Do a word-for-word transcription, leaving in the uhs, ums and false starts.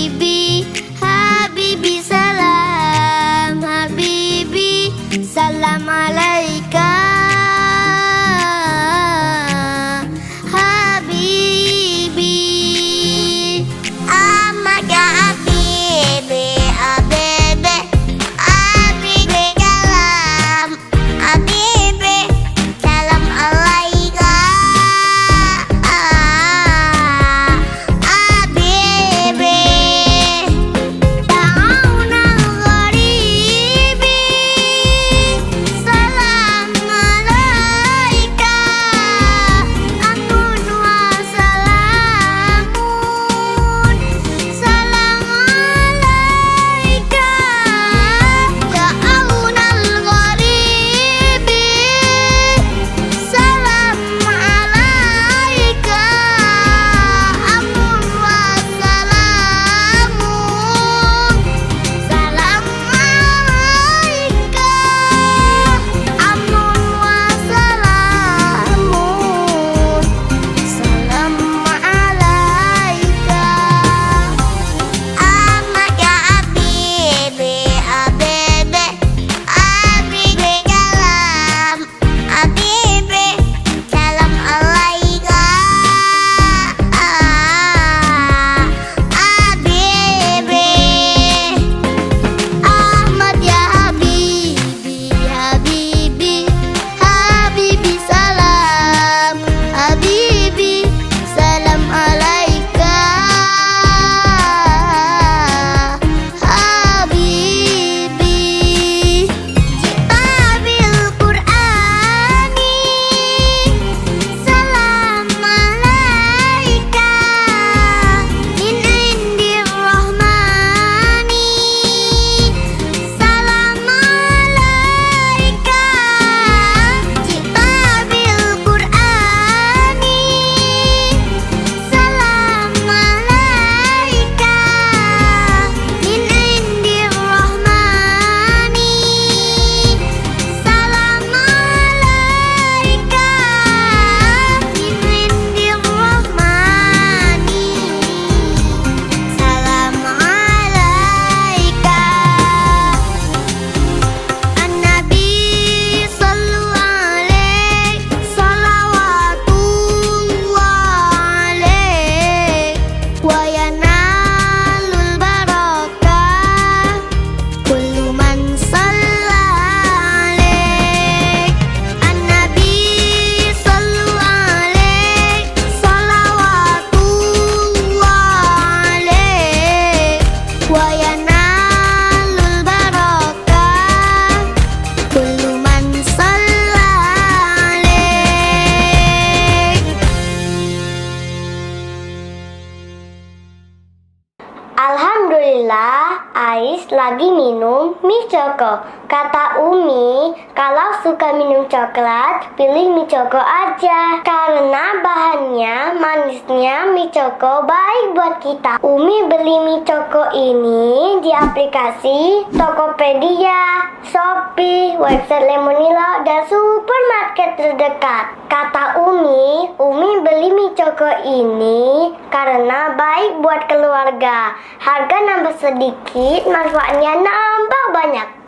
Habibi, Habibi salam, Habibi salam alaika. Habibi, amaka Habibi, Habibi, Habibi salam, Habibi salam alaika. Habibi, ta'awun al-gharibi, salam alaika. Amun wa salamun, salam alaika. Ta'awun al-gharibi, salam alaika. Amun wa salamun, salam alaika. Amun wa salamun, salam alaika. Amaka Habibi, Habibi, Habibi salam, Habibi salam alaika. Habibi, Ahmad ya Habibi, Habibi, Habibi salam, Habibi salam alaika. Habibi, jita bil Qur'ani, salam alaika. Min indir rahmani, salam alaika. Jita bil Qur'ani, salam alaika. Min indir rahmani, salam alaika. Min indir rahmani, salam alaika. An-Nabi sallu alaih, salawatullah alaih. Wa yanalul barakah kullu man salla alaih. An-Nabi sallu alaih, salawatullah alaih. Wa yanalul barakah kullu man salla alaih. Alhamdulillah, Ais lagi minum mie Choco. Kata Umi, kalau suka minum coklat, pilih mie Choco aja. Karena bahannya manisnya mie Choco baik buat kita. Umi beli mie Choco ini di aplikasi Tokopedia, Shopee, website Lemonilo, dan supermarket terdekat. Kata Umi, Umi beli mie Choco ini karena baik buat keluarga. Harga nambah sedikit, manfaatnya nambah banyak.